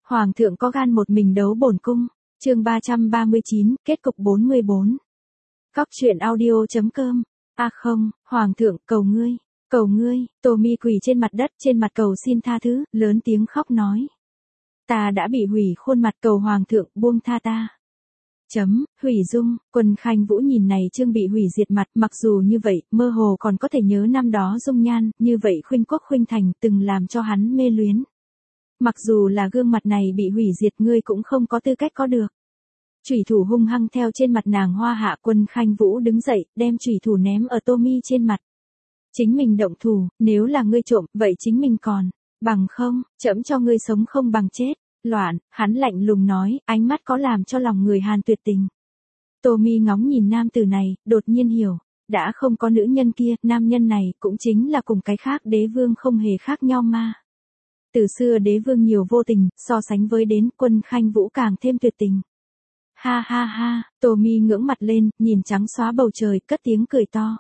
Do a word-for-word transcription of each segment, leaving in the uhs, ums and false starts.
Hoàng thượng có gan một mình đấu bổn cung. Chương ba trăm ba mươi chín, kết cục bốn mươi bốn. Cóc truyện audio chấm com. A không, Hoàng thượng, cầu ngươi, cầu ngươi. Tommy quỳ trên mặt đất, trên mặt cầu xin tha thứ, lớn tiếng khóc nói. Ta đã bị hủy khuôn mặt, cầu Hoàng thượng buông tha ta. Chấm, hủy dung. Quân Khanh Vũ nhìn này Trương bị hủy diệt mặt, mặc dù như vậy, mơ hồ còn có thể nhớ năm đó dung nhan, như vậy khuynh quốc khuynh thành từng làm cho hắn mê luyến. Mặc dù là gương mặt này bị hủy diệt, ngươi cũng không có tư cách có được. Chủy thủ hung hăng theo trên mặt nàng hoa hạ. Quân Khanh Vũ đứng dậy, đem chủy thủ ném ở Tommy trên mặt. Chính mình động thủ, nếu là ngươi trộm, vậy chính mình còn, bằng không, trẫm cho ngươi sống không bằng chết. Loạn, hắn lạnh lùng nói, ánh mắt có làm cho lòng người Hàn tuyệt tình. Tommy ngóng nhìn nam tử này, đột nhiên hiểu, đã không có nữ nhân kia, nam nhân này cũng chính là cùng cái khác đế vương không hề khác nhau mà. Từ xưa đế vương nhiều vô tình, so sánh với đến Quân Khanh Vũ càng thêm tuyệt tình. Ha ha ha, Tommy ngưỡng mặt lên, nhìn trắng xóa bầu trời, cất tiếng cười to.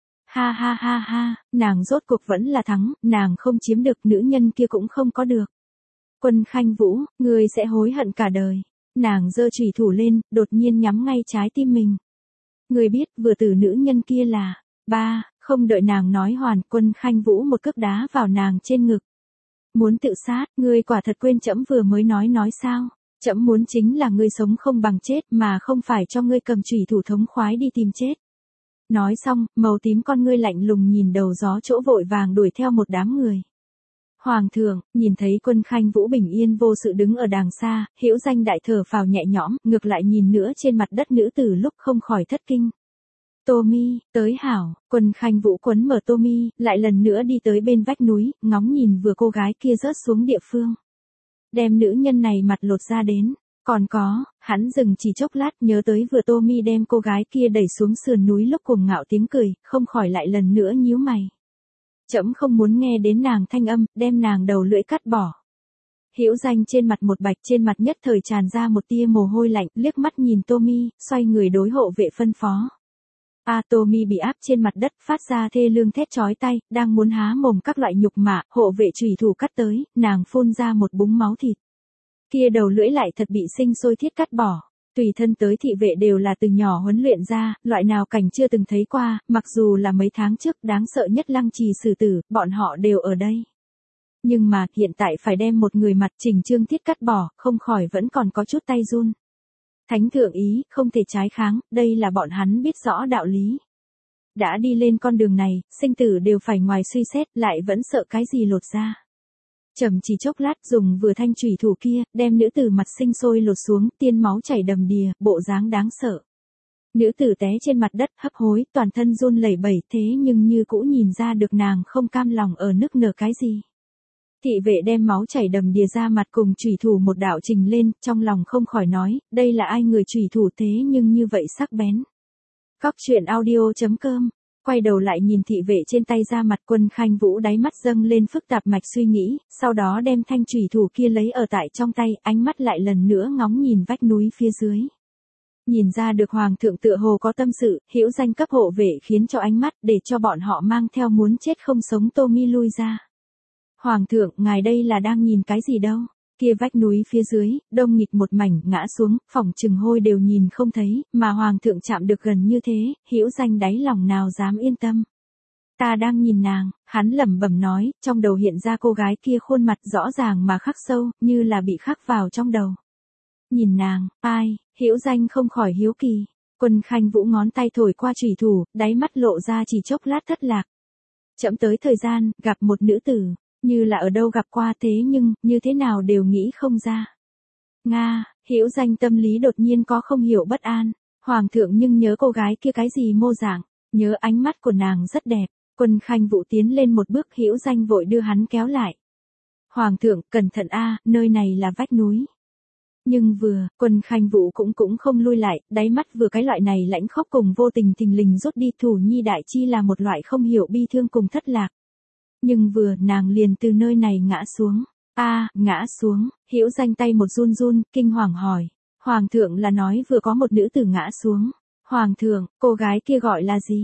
Ha ha ha ha, nàng rốt cuộc vẫn là thắng, nàng không chiếm được, nữ nhân kia cũng không có được. Quân Khanh Vũ, ngươi sẽ hối hận cả đời. Nàng giơ chủy thủ lên, đột nhiên nhắm ngay trái tim mình. Ngươi biết vừa từ nữ nhân kia là, ba, không đợi nàng nói hoàn, Quân Khanh Vũ một cước đá vào nàng trên ngực. Muốn tự sát, ngươi quả thật quên trẫm vừa mới nói nói sao? Trẫm muốn chính là ngươi sống không bằng chết, mà không phải cho ngươi cầm chủy thủ thống khoái đi tìm chết. Nói xong, màu tím con ngươi lạnh lùng nhìn đầu gió chỗ vội vàng đuổi theo một đám người. Hoàng thượng, nhìn thấy Quân Khanh Vũ bình yên vô sự đứng ở đàng xa, Hữu Danh đại thở phào nhẹ nhõm, ngược lại nhìn nữa trên mặt đất nữ tử lúc không khỏi thất kinh. Tommy, tới hảo. Quân Khanh Vũ quấn mở Tommy, lại lần nữa đi tới bên vách núi, ngóng nhìn vừa cô gái kia rớt xuống địa phương. Đem nữ nhân này mặt lột ra đến. Còn có, hắn dừng chỉ chốc lát, nhớ tới vừa Tommy đem cô gái kia đẩy xuống sườn núi lúc cuồng ngạo tiếng cười, không khỏi lại lần nữa nhíu mày. Trẫm không muốn nghe đến nàng thanh âm, đem nàng đầu lưỡi cắt bỏ. Hữu Danh trên mặt một bạch, trên mặt nhất thời tràn ra một tia mồ hôi lạnh, liếc mắt nhìn Tommy, xoay người đối hộ vệ phân phó. A Tommy bị áp trên mặt đất, phát ra thê lương thét chói tai, đang muốn há mồm các loại nhục mạ, hộ vệ chủy thủ cắt tới, nàng phun ra một búng máu thịt. Kia đầu lưỡi lại thật bị sinh sôi thiết cắt bỏ. Tùy thân tới thị vệ đều là từ nhỏ huấn luyện ra, loại nào cảnh chưa từng thấy qua, mặc dù là mấy tháng trước đáng sợ nhất Lăng Trì xử tử, bọn họ đều ở đây. Nhưng mà, hiện tại phải đem một người mặt chỉnh trương thiết cắt bỏ, không khỏi vẫn còn có chút tay run. Thánh thượng ý, không thể trái kháng, đây là bọn hắn biết rõ đạo lý. Đã đi lên con đường này, sinh tử đều phải ngoài suy xét, lại vẫn sợ cái gì lột ra. Chậm chỉ chốc lát, dùng vừa thanh chủy thủ kia, đem nữ tử mặt sinh sôi lột xuống, tiên máu chảy đầm đìa, bộ dáng đáng sợ. Nữ tử té trên mặt đất, hấp hối, toàn thân run lẩy bẩy, thế nhưng như cũ nhìn ra được nàng không cam lòng ở nức nở cái gì. Thị vệ đem máu chảy đầm đìa ra mặt cùng chủy thủ một đạo trình lên, trong lòng không khỏi nói, đây là ai người chủy thủ thế nhưng như vậy sắc bén. Cóc truyện audio chấm com. Quay đầu lại nhìn thị vệ trên tay ra mặt. Quân Khanh Vũ đáy mắt dâng lên phức tạp mạch suy nghĩ, sau đó đem thanh chủy thủ kia lấy ở tại trong tay, ánh mắt lại lần nữa ngóng nhìn vách núi phía dưới. Nhìn ra được Hoàng thượng tựa hồ có tâm sự, Hữu Danh cấp hộ vệ khiến cho ánh mắt để cho bọn họ mang theo muốn chết không sống Tommy lui ra. Hoàng thượng, ngài đây là đang nhìn cái gì đâu? Kia vách núi phía dưới, đông nghịt một mảnh, ngã xuống, phỏng chừng hôi đều nhìn không thấy, mà Hoàng thượng chạm được gần như thế, Hữu Danh đáy lòng nào dám yên tâm. Ta đang nhìn nàng, hắn lẩm bẩm nói, trong đầu hiện ra cô gái kia khuôn mặt rõ ràng mà khắc sâu, như là bị khắc vào trong đầu. Nhìn nàng, ai, Hữu Danh không khỏi hiếu kỳ. Quân Khanh Vũ ngón tay thổi qua chủy thủ, đáy mắt lộ ra chỉ chốc lát thất lạc. Chậm tới thời gian, gặp một nữ tử. Như là ở đâu gặp qua thế nhưng, như thế nào đều nghĩ không ra. Nga, Hữu Danh tâm lý đột nhiên có không hiểu bất an. Hoàng thượng nhưng nhớ cô gái kia cái gì mô dạng, nhớ ánh mắt của nàng rất đẹp. Quân Khanh Vũ tiến lên một bước, Hữu Danh vội đưa hắn kéo lại. Hoàng thượng, cẩn thận a, nơi này là vách núi. Nhưng vừa, Quân Khanh Vũ cũng cũng không lui lại, đáy mắt vừa cái loại này lãnh khốc cùng vô tình thình lình rút đi. Thủ nhi đại chi là một loại không hiểu bi thương cùng thất lạc. Nhưng vừa, nàng liền từ nơi này ngã xuống. A, à, ngã xuống. Hữu Danh tay một run run, kinh hoàng hỏi. Hoàng thượng là nói vừa có một nữ tử ngã xuống. Hoàng thượng, cô gái kia gọi là gì?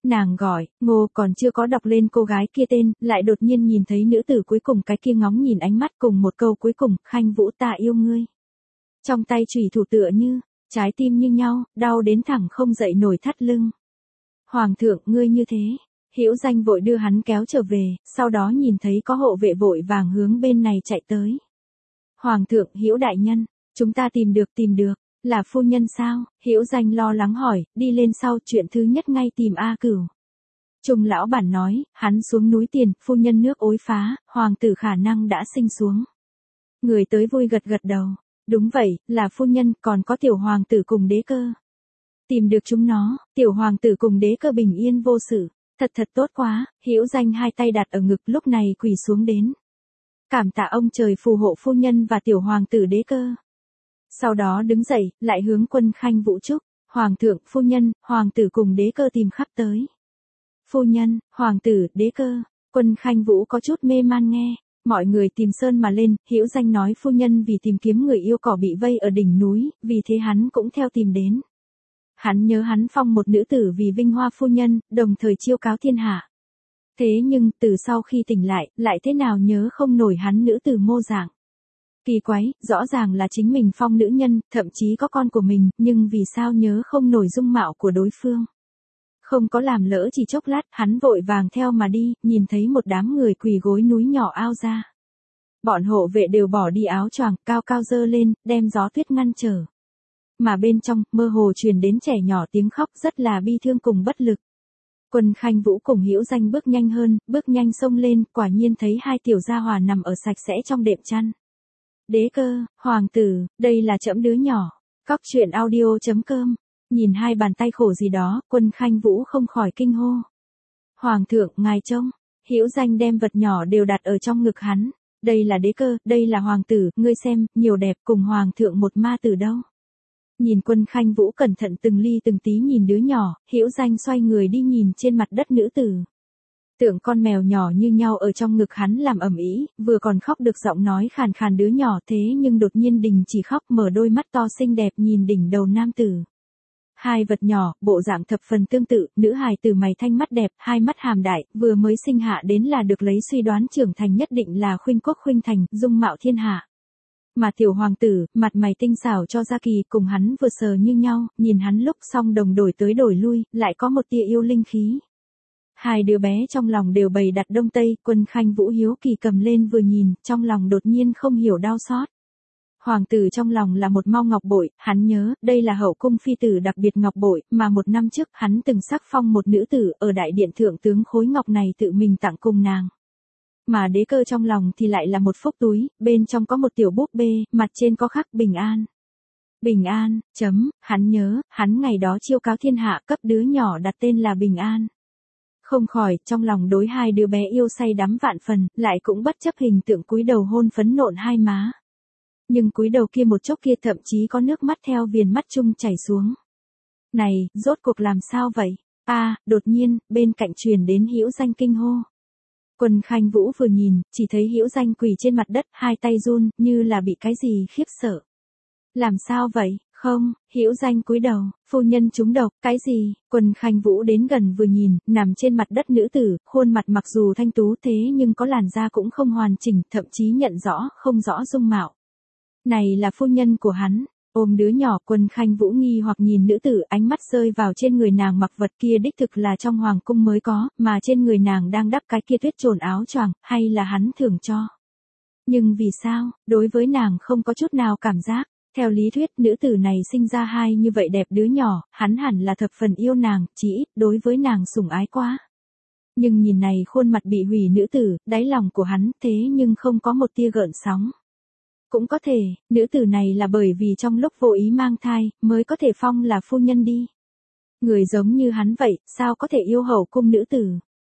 Nàng gọi, Ngô, còn chưa có đọc lên cô gái kia tên, lại đột nhiên nhìn thấy nữ tử cuối cùng cái kia ngóng nhìn ánh mắt cùng một câu cuối cùng, Khanh Vũ ta yêu ngươi. Trong tay chủy thủ tựa như, trái tim như nhau, đau đến thẳng không dậy nổi thắt lưng. Hoàng thượng, ngươi như thế. Hữu Danh vội đưa hắn kéo trở về, sau đó nhìn thấy có hộ vệ vội vàng hướng bên này chạy tới. Hoàng thượng, Hữu đại nhân, chúng ta tìm được tìm được, là phu nhân sao? Hữu Danh lo lắng hỏi, đi lên sau chuyện thứ nhất ngay tìm A Cửu. Trung lão bản nói, hắn xuống núi tiền, phu nhân nước ối phá, hoàng tử khả năng đã sinh xuống. Người tới vui gật gật đầu, đúng vậy, là phu nhân, còn có tiểu hoàng tử cùng đế cơ. Tìm được chúng nó, tiểu hoàng tử cùng đế cơ bình yên vô sự, thật thật tốt quá. Hữu Danh hai tay đặt ở ngực lúc này quỳ xuống đến. Cảm tạ ông trời phù hộ phu nhân và tiểu hoàng tử đế cơ. Sau đó đứng dậy, lại hướng Quân Khanh Vũ chúc, hoàng thượng, phu nhân, hoàng tử cùng đế cơ tìm khắp tới. Phu nhân, hoàng tử, đế cơ, Quân Khanh Vũ có chút mê man nghe, mọi người tìm sơn mà lên, Hữu Danh nói phu nhân vì tìm kiếm người yêu cỏ bị vây ở đỉnh núi, vì thế hắn cũng theo tìm đến. Hắn nhớ hắn phong một nữ tử vì vinh hoa phu nhân, đồng thời chiêu cáo thiên hạ. Thế nhưng, từ sau khi tỉnh lại, lại thế nào nhớ không nổi hắn nữ tử mô dạng. Kỳ quái, rõ ràng là chính mình phong nữ nhân, thậm chí có con của mình, nhưng vì sao nhớ không nổi dung mạo của đối phương. Không có làm lỡ chỉ chốc lát, hắn vội vàng theo mà đi, nhìn thấy một đám người quỳ gối núi nhỏ ao ra. Bọn hộ vệ đều bỏ đi áo choàng, cao cao dơ lên, đem gió tuyết ngăn trở. Mà bên trong, mơ hồ truyền đến trẻ nhỏ tiếng khóc rất là bi thương cùng bất lực. Quân Khanh Vũ cùng Hữu Danh bước nhanh hơn, bước nhanh xông lên, quả nhiên thấy hai tiểu gia hòa nằm ở sạch sẽ trong đệm chăn. Đế cơ, hoàng tử, đây là trẫm đứa nhỏ. Cóc truyện audio chấm com. Nhìn hai bàn tay khổ gì đó, Quân Khanh Vũ không khỏi kinh hô. Hoàng thượng, ngài trông. Hữu Danh đem vật nhỏ đều đặt ở trong ngực hắn. Đây là đế cơ, đây là hoàng tử, ngươi xem, nhiều đẹp, cùng hoàng thượng một ma tử đâu. Nhìn Quân Khanh Vũ cẩn thận từng ly từng tí nhìn đứa nhỏ, Hữu Danh xoay người đi nhìn trên mặt đất nữ tử. Tượng con mèo nhỏ như nhau ở trong ngực hắn làm ầm ĩ, vừa còn khóc được giọng nói khàn khàn đứa nhỏ thế nhưng đột nhiên đình chỉ khóc, mở đôi mắt to xinh đẹp nhìn đỉnh đầu nam tử. Hai vật nhỏ, bộ dạng thập phần tương tự, nữ hài tử mày thanh mắt đẹp, hai mắt hàm đại, vừa mới sinh hạ đến là được lấy suy đoán trưởng thành nhất định là khuynh quốc khuynh thành, dung mạo thiên hạ. Mà tiểu hoàng tử, mặt mày tinh xảo cho ra kỳ, cùng hắn vừa sờ như nhau, nhìn hắn lúc xong đồng đổi tới đổi lui, lại có một tia yêu linh khí. Hai đứa bé trong lòng đều bày đặt đông tây, Quân Khanh Vũ hiếu kỳ cầm lên vừa nhìn, trong lòng đột nhiên không hiểu đau xót. Hoàng tử trong lòng là một mau ngọc bội, hắn nhớ, đây là hậu cung phi tử đặc biệt ngọc bội, mà một năm trước hắn từng sắc phong một nữ tử ở đại điện thượng tướng khối ngọc này tự mình tặng cùng nàng. Mà đế cơ trong lòng thì lại là một phúc túi, bên trong có một tiểu búp bê, mặt trên có khắc bình an. Bình an, chấm, hắn nhớ, hắn ngày đó chiêu cáo thiên hạ cấp đứa nhỏ đặt tên là Bình An. Không khỏi, trong lòng đối hai đứa bé yêu say đắm vạn phần, lại cũng bất chấp hình tượng cúi đầu hôn phấn nộn hai má. Nhưng cúi đầu kia một chốc kia thậm chí có nước mắt theo viền mắt chung chảy xuống. Này, rốt cuộc làm sao vậy? A, à, đột nhiên, bên cạnh truyền đến Hữu Danh kinh hô. Quân Khanh Vũ vừa nhìn, chỉ thấy Hữu Danh quỳ trên mặt đất, hai tay run, như là bị cái gì khiếp sợ. Làm sao vậy? Không, Hữu Danh cúi đầu, phu nhân trúng độc, cái gì? Quân Khanh Vũ đến gần vừa nhìn, nằm trên mặt đất nữ tử, khuôn mặt mặc dù thanh tú thế nhưng có làn da cũng không hoàn chỉnh, thậm chí nhận rõ, không rõ dung mạo. Này là phu nhân của hắn. Ôm đứa nhỏ, Quân Khanh Vũ nghi hoặc nhìn nữ tử, ánh mắt rơi vào trên người nàng mặc vật kia đích thực là trong hoàng cung mới có, mà trên người nàng đang đắp cái kia tuyết trồn áo choàng, hay là hắn thưởng cho. Nhưng vì sao, đối với nàng không có chút nào cảm giác. Theo lý thuyết, nữ tử này sinh ra hai như vậy đẹp đứa nhỏ, hắn hẳn là thập phần yêu nàng, chỉ ít đối với nàng sủng ái quá. Nhưng nhìn này khuôn mặt bị hủy nữ tử, đáy lòng của hắn thế nhưng không có một tia gợn sóng. Cũng có thể, nữ tử này là bởi vì trong lúc vô ý mang thai, mới có thể phong là phu nhân đi. Người giống như hắn vậy, sao có thể yêu hậu cung nữ tử.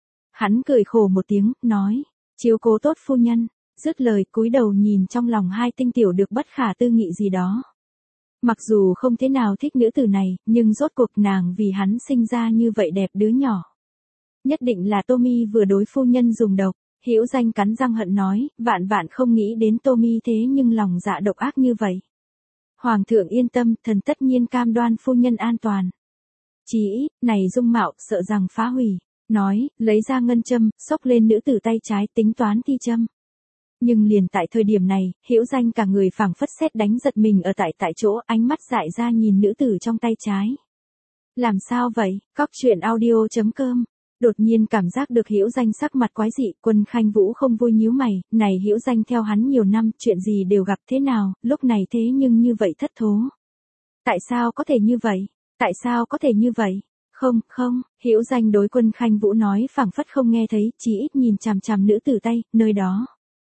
Hắn cười khổ một tiếng, nói, chiếu cố tốt phu nhân. Dứt lời cúi đầu nhìn trong lòng hai tinh tiểu được bất khả tư nghị gì đó. Mặc dù không thế nào thích nữ tử này, nhưng rốt cuộc nàng vì hắn sinh ra như vậy đẹp đứa nhỏ. Nhất định là Tommy vừa đối phu nhân dùng độc. Hữu Danh cắn răng hận nói, vạn vạn không nghĩ đến Tommy thế nhưng lòng dạ độc ác như vậy. Hoàng thượng yên tâm, thần tất nhiên cam đoan phu nhân an toàn. chí ít, này dung mạo, sợ rằng phá hủy. Nói, lấy ra ngân châm, xốc lên nữ tử tay trái tính toán thi châm. Nhưng liền tại thời điểm này, Hữu Danh cả người phảng phất sét đánh giật mình ở tại tại chỗ, ánh mắt dại ra nhìn nữ tử trong tay trái. Làm sao vậy? Cóc truyện audio chấm com. Đột nhiên cảm giác được Hữu Danh sắc mặt quái dị, Quân Khanh Vũ không vui nhíu mày, này Hữu Danh theo hắn nhiều năm, chuyện gì đều gặp thế nào, lúc này thế nhưng như vậy thất thố. Tại sao có thể như vậy? Tại sao có thể như vậy? Không, không, Hữu Danh đối Quân Khanh Vũ nói phảng phất không nghe thấy, chỉ ít nhìn chằm chằm nữ tử tay, nơi đó.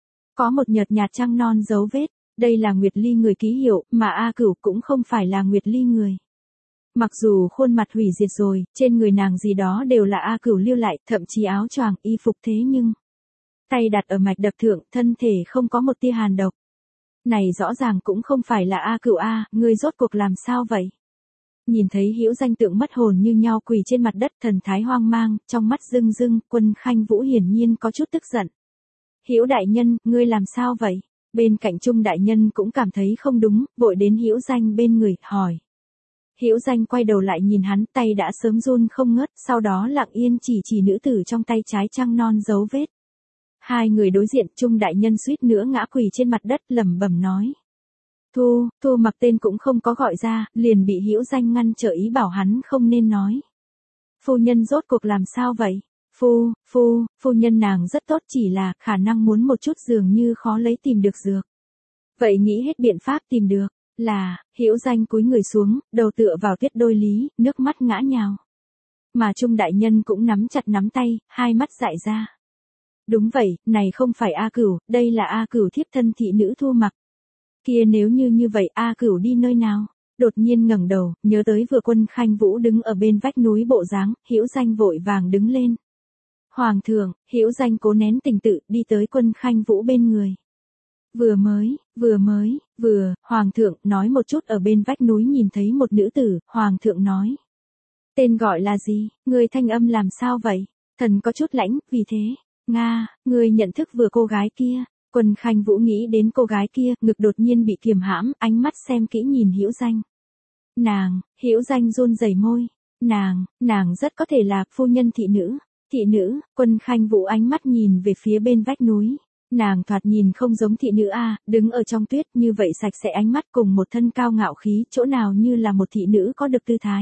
Có một nhợt nhạt trăng non dấu vết, đây là Nguyệt Ly người ký hiệu, mà A Cửu cũng không phải là Nguyệt Ly người. Mặc dù khuôn mặt hủy diệt rồi, trên người nàng gì đó đều là A Cửu lưu lại, thậm chí áo choàng, y phục thế nhưng tay đặt ở mạch đập thượng, thân thể không có một tia hàn độc. Này rõ ràng cũng không phải là A Cửu a, ngươi rốt cuộc làm sao vậy? Nhìn thấy Hữu Danh tượng mất hồn như nhau quỳ trên mặt đất, thần thái hoang mang, trong mắt rưng rưng, Quân Khanh Vũ hiển nhiên có chút tức giận. Hữu đại nhân, ngươi làm sao vậy? Bên cạnh Trung đại nhân cũng cảm thấy không đúng, vội đến Hữu Danh bên người, hỏi. Hữu Danh quay đầu lại nhìn hắn, tay đã sớm run không ngớt, sau đó lặng yên chỉ chỉ nữ tử trong tay trái trăng non dấu vết. Hai người đối diện, Trung đại nhân suýt nữa ngã quỳ trên mặt đất, lẩm bẩm nói. Thu, Thu Mặc tên cũng không có gọi ra, liền bị Hữu Danh ngăn trở ý bảo hắn không nên nói. Phu nhân rốt cuộc làm sao vậy? Phu, phu, phu nhân nàng rất tốt, chỉ là khả năng muốn một chút dường như khó lấy tìm được dược. Vậy nghĩ hết biện pháp tìm được, là, Hữu Danh cúi người xuống, đầu tựa vào tuyết đôi lý, nước mắt ngã nhào. Mà Trung đại nhân cũng nắm chặt nắm tay, hai mắt dại ra. Đúng vậy, này không phải A Cửu, đây là A Cửu thiếp thân thị nữ Thu Mặc. Kia nếu như như vậy A Cửu đi nơi nào? Đột nhiên ngẩng đầu, nhớ tới vừa Quân Khanh Vũ đứng ở bên vách núi bộ dáng, Hữu Danh vội vàng đứng lên. Hoàng thượng, Hữu Danh cố nén tình tự, đi tới Quân Khanh Vũ bên người. Vừa mới, vừa mới, vừa, Hoàng thượng, nói một chút ở bên vách núi nhìn thấy một nữ tử, Hoàng thượng nói. Tên gọi là gì, người thanh âm làm sao vậy? Thần có chút lãnh, vì thế, Nga, người nhận thức vừa cô gái kia. Quân Khanh Vũ nghĩ đến cô gái kia, ngực đột nhiên bị kiềm hãm, ánh mắt xem kỹ nhìn Hữu Danh. Nàng, Hữu Danh run rẩy môi. Nàng, nàng rất có thể là phu nhân thị nữ. Thị nữ, Quân Khanh Vũ ánh mắt nhìn về phía bên vách núi. Nàng thoạt nhìn không giống thị nữ a, đứng ở trong tuyết như vậy sạch sẽ, ánh mắt cùng một thân cao ngạo khí, chỗ nào như là một thị nữ có được tư thái.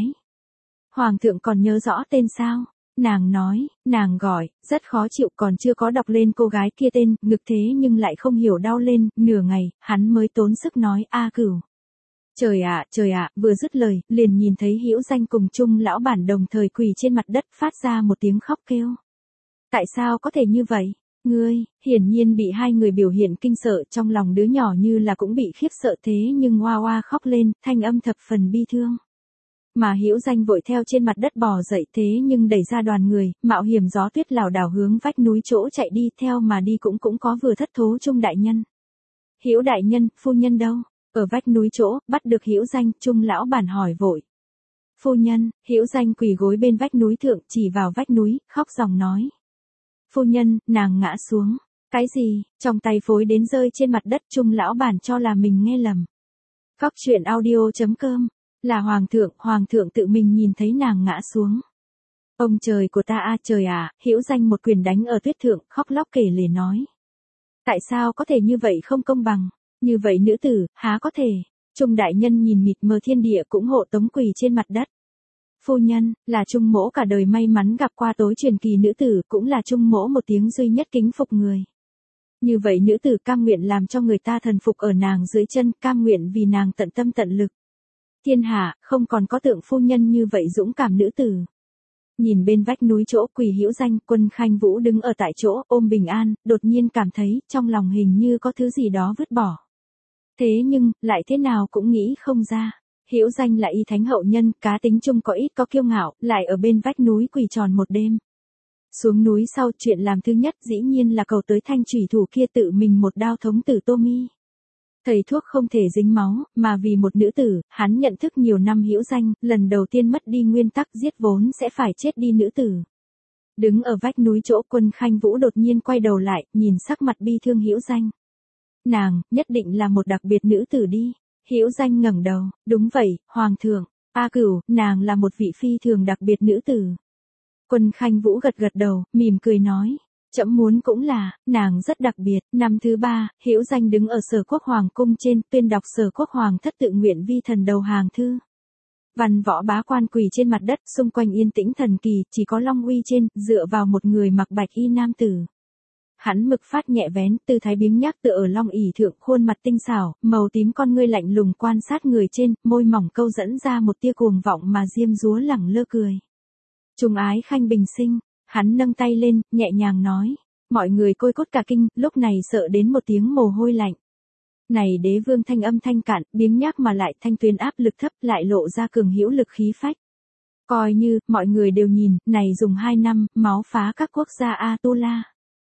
Hoàng thượng còn nhớ rõ tên sao? Nàng nói, nàng gọi, rất khó chịu, còn chưa có đọc lên cô gái kia tên, ngực thế nhưng lại không hiểu đau lên, nửa ngày, hắn mới tốn sức nói, A Cửu. Trời ạ, trời ạ, vừa dứt lời, liền nhìn thấy Hữu Danh cùng Trung lão bản đồng thời quỳ trên mặt đất, phát ra một tiếng khóc kêu. Tại sao có thể như vậy? Ngươi, hiển nhiên bị hai người biểu hiện kinh sợ, trong lòng đứa nhỏ như là cũng bị khiếp sợ, thế nhưng oa oa khóc lên, thanh âm thập phần bi thương. Mà Hữu Danh vội theo trên mặt đất bò dậy, thế nhưng đẩy ra đoàn người, mạo hiểm gió tuyết lảo đảo hướng vách núi chỗ chạy đi, theo mà đi cũng cũng có vừa thất thố Trung đại nhân. Hữu đại nhân, phu nhân đâu? Ở vách núi chỗ, bắt được Hữu Danh, Trung lão bản hỏi vội. Phu nhân, Hữu Danh quỳ gối bên vách núi thượng, chỉ vào vách núi, khóc ròng nói. Phu nhân, nàng ngã xuống. Cái gì? Trong tay phối đến rơi trên mặt đất, Trung lão bản cho là mình nghe lầm. Cóc truyện audio chấm com. Là hoàng thượng, hoàng thượng tự mình nhìn thấy nàng ngã xuống. Ông trời của ta a, trời à, Hữu Danh một quyền đánh ở tuyết thượng, khóc lóc kể lể nói. Tại sao có thể như vậy không công bằng? Như vậy nữ tử, há có thể? Trung đại nhân nhìn mịt mờ thiên địa cũng hộ tống quỳ trên mặt đất. Phu nhân, là Trung mỗ cả đời may mắn gặp qua tối truyền kỳ nữ tử, cũng là Trung mỗ một tiếng duy nhất kính phục người. Như vậy nữ tử cam nguyện làm cho người ta thần phục ở nàng dưới chân, cam nguyện vì nàng tận tâm tận lực. Thiên hạ, không còn có tượng phu nhân như vậy dũng cảm nữ tử. Nhìn bên vách núi chỗ quỳ Hữu Danh, Quân Khanh Vũ đứng ở tại chỗ, ôm bình an, đột nhiên cảm thấy, trong lòng hình như có thứ gì đó vứt bỏ. Thế nhưng, lại thế nào cũng nghĩ không ra. Hữu Danh là y thánh hậu nhân, cá tính chung có ít có kiêu ngạo, lại ở bên vách núi quỳ tròn một đêm. Xuống núi sau, chuyện làm thứ nhất dĩ nhiên là cầu tới thanh chủy thủ kia tự mình một đao thống tử Tô Mi. Thầy thuốc không thể dính máu, mà vì một nữ tử, hắn nhận thức nhiều năm Hữu Danh, lần đầu tiên mất đi nguyên tắc giết vốn sẽ phải chết đi nữ tử. Đứng ở vách núi chỗ, Quân Khanh Vũ đột nhiên quay đầu lại, nhìn sắc mặt bi thương Hữu Danh. Nàng, nhất định là một đặc biệt nữ tử đi. Hữu Danh ngẩng đầu, đúng vậy, hoàng thượng. A Cửu, nàng là một vị phi thường đặc biệt nữ tử. Quân Khanh Vũ gật gật đầu, mỉm cười nói. Trẫm muốn cũng là, nàng rất đặc biệt. Năm thứ ba, Hữu Danh đứng ở Sở Quốc Hoàng cung trên, tuyên đọc Sở Quốc Hoàng thất tự nguyện vi thần đầu hàng thư. Văn võ bá quan quỳ trên mặt đất, xung quanh yên tĩnh thần kỳ, chỉ có Long Uy trên, dựa vào một người mặc bạch y nam tử. Hắn mực phát nhẹ vén, tư thái biếng nhác tựa ở long ỷ thượng, khuôn mặt tinh xảo, màu tím con ngươi lạnh lùng quan sát người trên, môi mỏng câu dẫn ra một tia cuồng vọng mà diêm dúa lẳng lơ cười. Trùng ái khanh bình sinh, hắn nâng tay lên, nhẹ nhàng nói. Mọi người côi cốt cả kinh, lúc này sợ đến một tiếng mồ hôi lạnh. Này đế vương thanh âm thanh cạn, biếng nhác mà lại thanh tuyến áp lực thấp, lại lộ ra cường hữu lực khí phách. Coi như, mọi người đều nhìn, này dùng hai năm, máu phá các quốc gia Atula.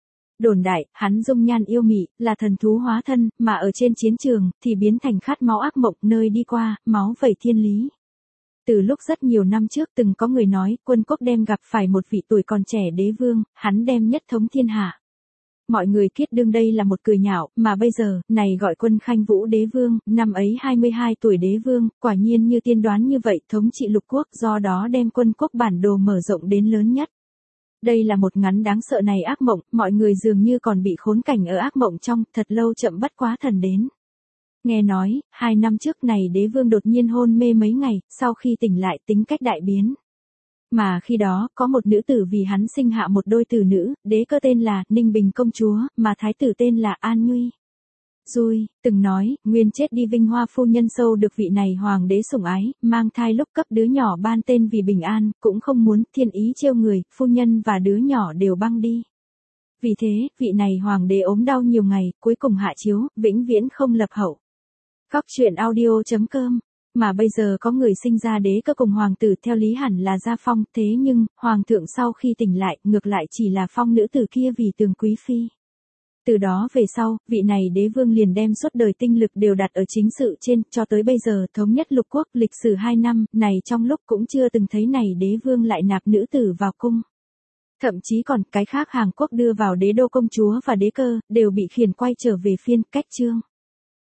Đồn đại, hắn dung nhan yêu mị, là thần thú hóa thân, mà ở trên chiến trường, thì biến thành khát máu ác mộng, nơi đi qua, máu vẩy thiên lý. Từ lúc rất nhiều năm trước từng có người nói, quân quốc đem gặp phải một vị tuổi còn trẻ đế vương, hắn đem nhất thống thiên hạ. Mọi người kiết đương đây là một cười nhạo, mà bây giờ, này gọi Quân Khanh Vũ đế vương, năm ấy hai mươi hai tuổi đế vương, quả nhiên như tiên đoán như vậy, thống trị lục quốc, do đó đem quân quốc bản đồ mở rộng đến lớn nhất. Đây là một ngắn đáng sợ này ác mộng, mọi người dường như còn bị khốn cảnh ở ác mộng trong, thật lâu chậm bất quá thần đến. Nghe nói, hai năm trước này đế vương đột nhiên hôn mê mấy ngày, sau khi tỉnh lại tính cách đại biến. Mà khi đó, có một nữ tử vì hắn sinh hạ một đôi tử nữ, đế cơ tên là Ninh Bình công chúa, mà thái tử tên là An Nhuy. Rồi, từng nói, nguyên chết đi Vinh Hoa phu nhân sâu được vị này hoàng đế sủng ái, mang thai lúc cấp đứa nhỏ ban tên vì Bình An, cũng không muốn thiên ý trêu người, phu nhân và đứa nhỏ đều băng đi. Vì thế, vị này hoàng đế ốm đau nhiều ngày, cuối cùng hạ chiếu, vĩnh viễn không lập hậu. Góc truyện audio chấm com. Mà bây giờ có người sinh ra đế cơ cùng hoàng tử theo lý hẳn là gia phong, thế nhưng, hoàng thượng sau khi tỉnh lại, ngược lại chỉ là phong nữ tử kia vì tường quý phi. Từ đó về sau, vị này đế vương liền đem suốt đời tinh lực đều đặt ở chính sự trên, cho tới bây giờ thống nhất lục quốc lịch sử hai năm, này trong lúc cũng chưa từng thấy này đế vương lại nạp nữ tử vào cung. Thậm chí còn cái khác hàng quốc đưa vào đế đô công chúa và đế cơ, đều bị khiển quay trở về phiên cách chương.